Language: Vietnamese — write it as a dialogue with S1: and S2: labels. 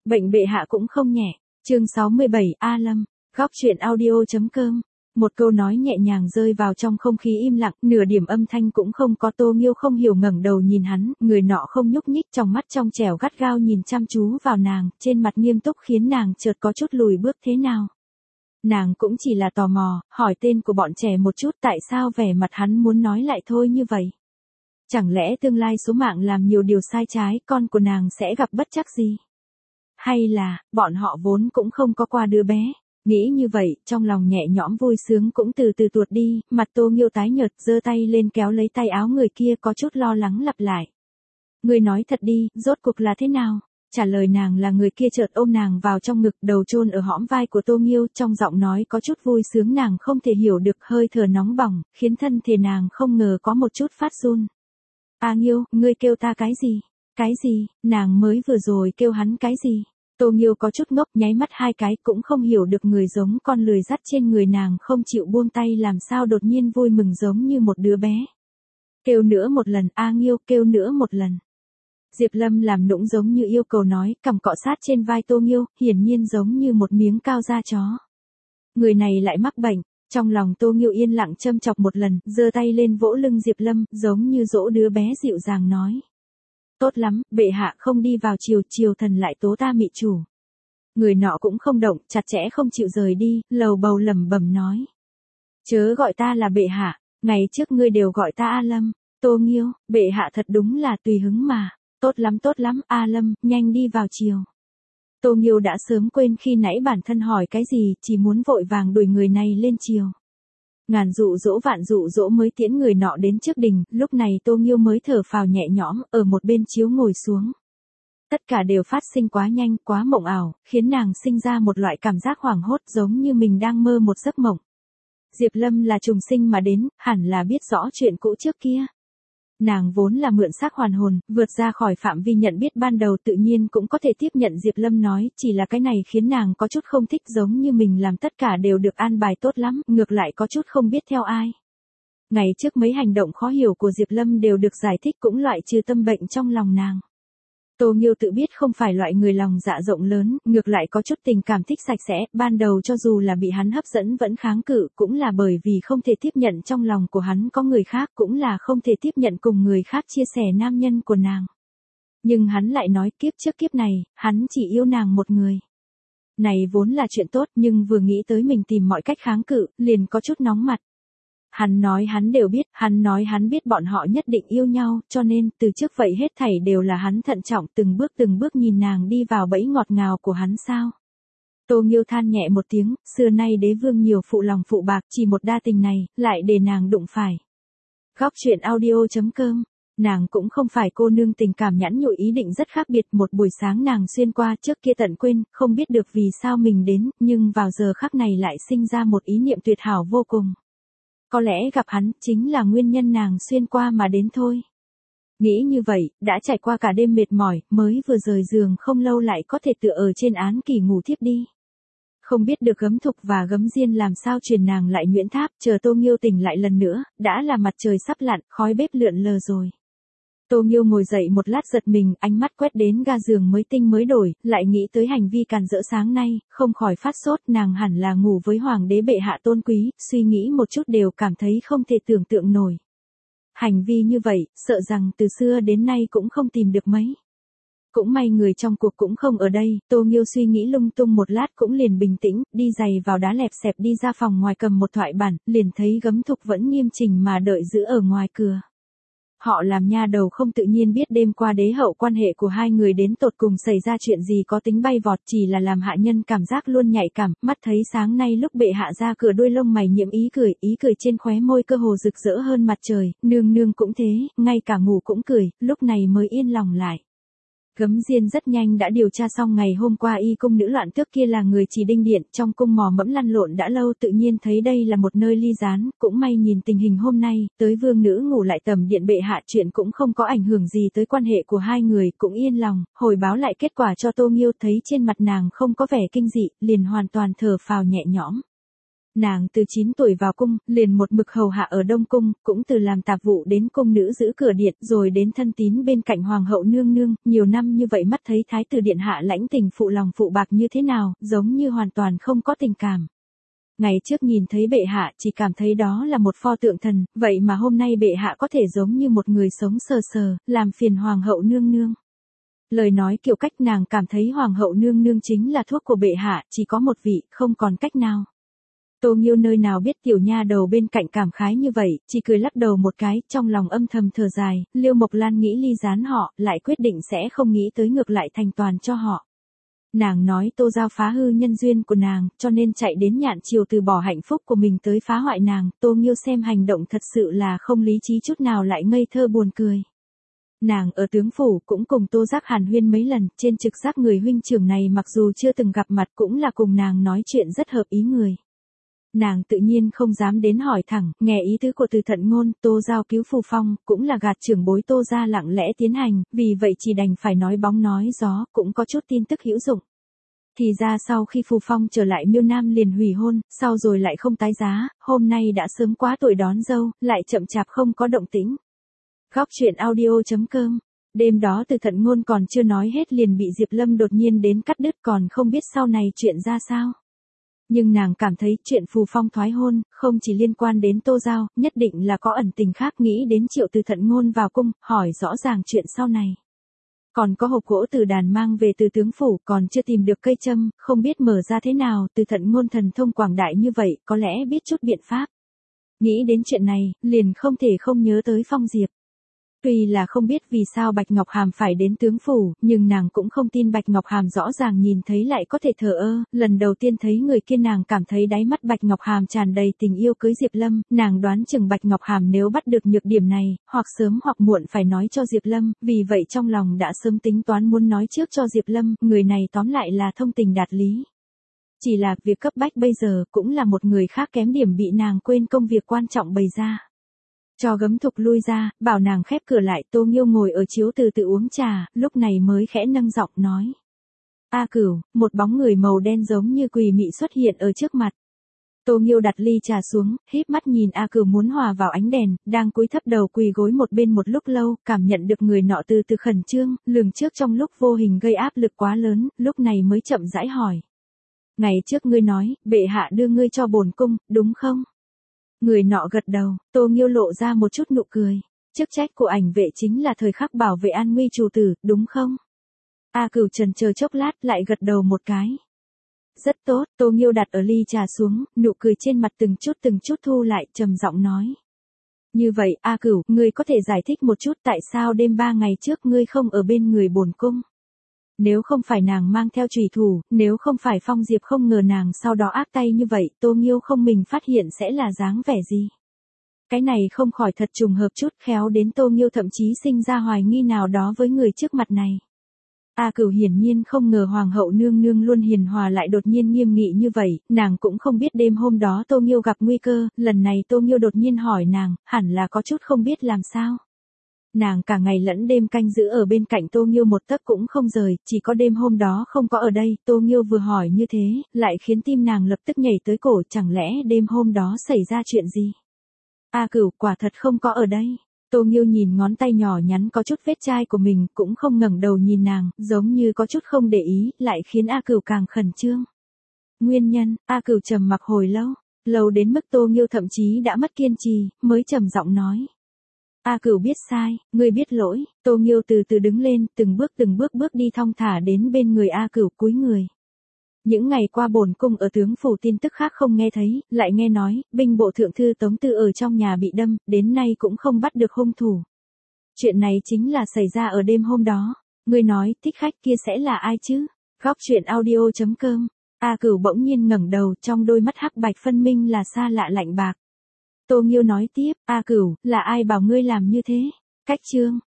S1: Bệnh bệ hạ cũng không nhẹ. Chương 67, A Lâm, góc truyện audio.com. Một câu nói nhẹ nhàng rơi vào trong không khí im lặng, nửa điểm âm thanh cũng không có. Tô Nghiêu không hiểu ngẩng đầu nhìn hắn, người nọ không nhúc nhích, trong mắt trong trẻo gắt gao nhìn chăm chú vào nàng, trên mặt nghiêm túc khiến nàng chợt có chút lùi bước. Thế nào? Nàng cũng chỉ là tò mò, hỏi tên của bọn trẻ một chút, tại sao vẻ mặt hắn muốn nói lại thôi như vậy? Chẳng lẽ tương lai số mạng làm nhiều điều sai trái, con của nàng sẽ gặp bất trắc gì? Hay là, bọn họ vốn cũng không có qua đứa bé? Nghĩ như vậy, trong lòng nhẹ nhõm vui sướng cũng từ từ tuột đi, mặt Tô Nghiêu tái nhợt, giơ tay lên kéo lấy tay áo người kia, có chút lo lắng lặp lại. Ngươi nói thật đi, rốt cuộc là thế nào? Trả lời nàng là người kia chợt ôm nàng vào trong ngực, đầu chôn ở hõm vai của Tô Nghiêu, trong giọng nói có chút vui sướng nàng không thể hiểu được, hơi thở nóng bỏng, khiến thân thể nàng không ngờ có một chút phát run. A Nghiêu, ngươi kêu ta cái gì? Cái gì? Nàng mới vừa rồi kêu hắn cái gì? Tô Nghiêu có chút ngốc, nháy mắt hai cái, cũng không hiểu được người giống con lười dắt trên người nàng không chịu buông tay làm sao đột nhiên vui mừng giống như một đứa bé. Kêu nữa một lần, A Nghiêu, kêu nữa một lần. Diệp Lâm làm nũng giống như yêu cầu nói, cằm cọ sát trên vai Tô Nghiêu, hiển nhiên giống như một miếng cao da chó. Người này lại mắc bệnh, trong lòng Tô Nghiêu yên lặng châm chọc một lần, giơ tay lên vỗ lưng Diệp Lâm, giống như dỗ đứa bé dịu dàng nói. Tốt lắm, bệ hạ không đi vào triều thần lại tố ta mị chủ. Người nọ cũng không động, chặt chẽ không chịu rời đi, lầu bầu lẩm bẩm nói. Chớ gọi ta là bệ hạ, ngày trước ngươi đều gọi ta A Lâm. Tô Nghiêu, bệ hạ thật đúng là tùy hứng mà. Tốt lắm, A Lâm, nhanh đi vào triều. Tô Nghiêu đã sớm quên khi nãy bản thân hỏi cái gì, chỉ muốn vội vàng đuổi người này lên triều. Ngàn dụ dỗ vạn dụ dỗ mới tiễn người nọ đến trước đình, lúc này Tô Nghiêu mới thở phào nhẹ nhõm, ở một bên chiếu ngồi xuống. Tất cả đều phát sinh quá nhanh, quá mộng ảo, khiến nàng sinh ra một loại cảm giác hoảng hốt giống như mình đang mơ một giấc mộng. Diệp Lâm là trùng sinh mà đến, hẳn là biết rõ chuyện cũ trước kia. Nàng vốn là mượn xác hoàn hồn, vượt ra khỏi phạm vi nhận biết ban đầu, tự nhiên cũng có thể tiếp nhận Diệp Lâm nói, chỉ là cái này khiến nàng có chút không thích, giống như mình làm tất cả đều được an bài tốt lắm, ngược lại có chút không biết theo ai. Ngày trước mấy hành động khó hiểu của Diệp Lâm đều được giải thích, cũng loại trừ tâm bệnh trong lòng nàng. Tô Nghiêu tự biết không phải loại người lòng dạ rộng lớn, ngược lại có chút tình cảm thích sạch sẽ, ban đầu cho dù là bị hắn hấp dẫn vẫn kháng cự, cũng là bởi vì không thể tiếp nhận trong lòng của hắn có người khác, cũng là không thể tiếp nhận cùng người khác chia sẻ nam nhân của nàng. Nhưng hắn lại nói kiếp trước kiếp này, hắn chỉ yêu nàng một người. Này vốn là chuyện tốt, nhưng vừa nghĩ tới mình tìm mọi cách kháng cự, liền có chút nóng mặt. Hắn nói hắn đều biết, hắn nói hắn biết bọn họ nhất định yêu nhau, cho nên, từ trước vậy hết thảy đều là hắn thận trọng từng bước nhìn nàng đi vào bẫy ngọt ngào của hắn sao. Tô Nghiêu than nhẹ một tiếng, xưa nay đế vương nhiều phụ lòng phụ bạc, chỉ một đa tình này, lại để nàng đụng phải. Góc truyện audio.com. Nàng cũng không phải cô nương tình cảm nhẵn nhụi, ý định rất khác biệt. Một buổi sáng nàng xuyên qua, trước kia tận quên, không biết được vì sao mình đến, nhưng vào giờ khắc này lại sinh ra một ý niệm tuyệt hảo vô cùng. Có lẽ gặp hắn, chính là nguyên nhân nàng xuyên qua mà đến thôi. Nghĩ như vậy, đã trải qua cả đêm mệt mỏi, mới vừa rời giường không lâu lại có thể tựa ở trên án kỷ ngủ thiếp đi. Không biết được Gấm Thục và Gấm Diên làm sao truyền nàng lại Nguyễn Tháp, chờ Tô Nghiêu tỉnh lại lần nữa, đã là mặt trời sắp lặn, khói bếp lượn lờ rồi. Tô Nghiêu ngồi dậy một lát giật mình, ánh mắt quét đến ga giường mới tinh mới đổi, lại nghĩ tới hành vi càn rỡ sáng nay, không khỏi phát sốt, nàng hẳn là ngủ với hoàng đế bệ hạ tôn quý, suy nghĩ một chút đều cảm thấy không thể tưởng tượng nổi. Hành vi như vậy, sợ rằng từ xưa đến nay cũng không tìm được mấy. Cũng may người trong cuộc cũng không ở đây, Tô Nghiêu suy nghĩ lung tung một lát cũng liền bình tĩnh, đi giày vào đá lẹp xẹp đi ra phòng ngoài cầm một thoại bản, liền thấy Gấm Thục vẫn nghiêm chỉnh mà đợi giữ ở ngoài cửa. Họ làm nha đầu không tự nhiên biết đêm qua đế hậu quan hệ của hai người đến tột cùng xảy ra chuyện gì có tính bay vọt, chỉ là làm hạ nhân cảm giác luôn nhạy cảm, mắt thấy sáng nay lúc bệ hạ ra cửa đôi lông mày nhiễm ý cười trên khóe môi cơ hồ rực rỡ hơn mặt trời, nương cũng thế, ngay cả ngủ cũng cười, lúc này mới yên lòng lại. Gấm Diên rất nhanh đã điều tra xong ngày hôm qua y cung nữ loạn tước kia là người chỉ đinh điện, trong cung mò mẫm lăn lộn đã lâu, tự nhiên thấy đây là một nơi ly gián, cũng may nhìn tình hình hôm nay, tới vương nữ ngủ lại tầm điện bệ hạ, chuyện cũng không có ảnh hưởng gì tới quan hệ của hai người, cũng yên lòng, hồi báo lại kết quả cho Tô Nghiêu, thấy trên mặt nàng không có vẻ kinh dị, liền hoàn toàn thở phào nhẹ nhõm. Nàng từ 9 tuổi vào cung, liền một mực hầu hạ ở Đông Cung, cũng từ làm tạp vụ đến cung nữ giữ cửa điện, rồi đến thân tín bên cạnh hoàng hậu nương nương, nhiều năm như vậy mắt thấy thái tử điện hạ lãnh tình phụ lòng phụ bạc như thế nào, giống như hoàn toàn không có tình cảm. Ngày trước nhìn thấy bệ hạ chỉ cảm thấy đó là một pho tượng thần, vậy mà hôm nay bệ hạ có thể giống như một người sống sờ sờ, làm phiền hoàng hậu nương nương. Lời nói kiểu cách nàng cảm thấy hoàng hậu nương nương chính là thuốc của bệ hạ, chỉ có một vị, không còn cách nào. Tô Nghiêu nơi nào biết tiểu nha đầu bên cạnh cảm khái như vậy, chỉ cười lắc đầu một cái, trong lòng âm thầm thở dài, Liêu Mộc Lan nghĩ ly gián họ, lại quyết định sẽ không nghĩ tới ngược lại thành toàn cho họ. Nàng nói Tô Giao phá hư nhân duyên của nàng, cho nên chạy đến Nhạn Triều từ bỏ hạnh phúc của mình tới phá hoại nàng, Tô Nghiêu xem hành động thật sự là không lý trí chút nào lại ngây thơ buồn cười. Nàng ở tướng phủ cũng cùng Tô Giác hàn huyên mấy lần, trên trực giác người huynh trưởng này mặc dù chưa từng gặp mặt cũng là cùng nàng nói chuyện rất hợp ý người. Nàng tự nhiên không dám đến hỏi thẳng, nghe ý tứ của Từ Thận Ngôn, Tô Giao cứu Phù Phong, cũng là gạt trưởng bối Tô gia lặng lẽ tiến hành, vì vậy chỉ đành phải nói bóng nói gió, cũng có chút tin tức hữu dụng. Thì ra sau khi Phù Phong trở lại Miêu Nam liền hủy hôn, sau rồi lại không tái giá, hôm nay đã sớm quá tuổi đón dâu, lại chậm chạp không có động tĩnh. Góc truyện audio.com. Đêm đó Từ Thận Ngôn còn chưa nói hết liền bị Diệp Lâm đột nhiên đến cắt đứt, còn không biết sau này chuyện ra sao. Nhưng nàng cảm thấy chuyện Phù Phong thoái hôn, không chỉ liên quan đến Tô Giao, nhất định là có ẩn tình khác, nghĩ đến triệu Từ Thận Ngôn vào cung, hỏi rõ ràng chuyện sau này. Còn có hộp gỗ từ đàn mang về từ tướng phủ, còn chưa tìm được cây châm, không biết mở ra thế nào, Từ Thận Ngôn thần thông quảng đại như vậy, có lẽ biết chút biện pháp. Nghĩ đến chuyện này, liền không thể không nhớ tới Phong Diệp. Tuy là không biết vì sao Bạch Ngọc Hàm phải đến tướng phủ, nhưng nàng cũng không tin Bạch Ngọc Hàm rõ ràng nhìn thấy lại có thể thờ ơ, lần đầu tiên thấy người kia nàng cảm thấy đáy mắt Bạch Ngọc Hàm tràn đầy tình yêu cưới Diệp Lâm, nàng đoán chừng Bạch Ngọc Hàm nếu bắt được nhược điểm này, hoặc sớm hoặc muộn phải nói cho Diệp Lâm, vì vậy trong lòng đã sớm tính toán muốn nói trước cho Diệp Lâm, người này tóm lại là thông tình đạt lý. Chỉ là việc cấp bách bây giờ cũng là một người khác kém điểm bị nàng quên công việc quan trọng bày ra. Cho Gấm Thục lui ra, bảo nàng khép cửa lại, Tô Nghiêu ngồi ở chiếu từ tự uống trà, lúc này mới khẽ nâng giọng nói. A Cửu, một bóng người màu đen giống như quỷ mị xuất hiện ở trước mặt. Tô Nghiêu đặt ly trà xuống, híp mắt nhìn A Cửu muốn hòa vào ánh đèn, đang cúi thấp đầu quỳ gối một bên một lúc lâu, cảm nhận được người nọ từ từ khẩn trương, lường trước trong lúc vô hình gây áp lực quá lớn, lúc này mới chậm rãi hỏi. Ngày trước ngươi nói, bệ hạ đưa ngươi cho bổn cung, đúng không? Người nọ gật đầu, Tô Nghiêu lộ ra một chút nụ cười. Chức trách của ảnh vệ chính là thời khắc bảo vệ an nguy chủ tử, đúng không? A Cửu chần chờ chốc lát lại gật đầu một cái. Rất tốt, Tô Nghiêu đặt ở ly trà xuống, nụ cười trên mặt từng chút thu lại, trầm giọng nói. Như vậy, A Cửu, ngươi có thể giải thích một chút tại sao đêm 3 ngày trước ngươi không ở bên người bổn cung? Nếu không phải nàng mang theo chùy thủ, nếu không phải Phong Diệp không ngờ nàng sau đó ác tay như vậy, Tô Nghiêu không mình phát hiện sẽ là dáng vẻ gì. Cái này không khỏi thật trùng hợp chút, khéo đến Tô Nghiêu thậm chí sinh ra hoài nghi nào đó với người trước mặt này. A Cửu hiển nhiên không ngờ hoàng hậu nương nương luôn hiền hòa lại đột nhiên nghiêm nghị như vậy, nàng cũng không biết đêm hôm đó Tô Nghiêu gặp nguy cơ, lần này Tô Nghiêu đột nhiên hỏi nàng, hẳn là có chút không biết làm sao. Nàng cả ngày lẫn đêm canh giữ ở bên cạnh Tô Nghiêu một tấc cũng không rời, chỉ có đêm hôm đó không có ở đây, Tô Nghiêu vừa hỏi như thế, lại khiến tim nàng lập tức nhảy tới cổ, chẳng lẽ đêm hôm đó xảy ra chuyện gì? A Cửu, quả thật không có ở đây. Tô Nghiêu nhìn ngón tay nhỏ nhắn có chút vết chai của mình, cũng không ngẩng đầu nhìn nàng, giống như có chút không để ý, lại khiến A Cửu càng khẩn trương. Nguyên nhân, A Cửu trầm mặc hồi lâu, lâu đến mức Tô Nghiêu thậm chí đã mất kiên trì, mới trầm giọng nói. A Cửu biết sai, ngươi biết lỗi. Tô Nghiêu từ từ đứng lên, từng bước đi thong thả đến bên người A Cửu, cúi người. Những ngày qua bổn cung ở tướng phủ tin tức khác không nghe thấy, lại nghe nói, binh bộ thượng thư Tống Tư ở trong nhà bị đâm, đến nay cũng không bắt được hung thủ. Chuyện này chính là xảy ra ở đêm hôm đó. Ngươi nói, thích khách kia sẽ là ai chứ? Góc truyện audio.com. A Cửu bỗng nhiên ngẩng đầu, trong đôi mắt hắc bạch phân minh là xa lạ lạnh bạc. Tô Nghiêu nói tiếp, A Cửu, là ai bảo ngươi làm như thế? Cách chương.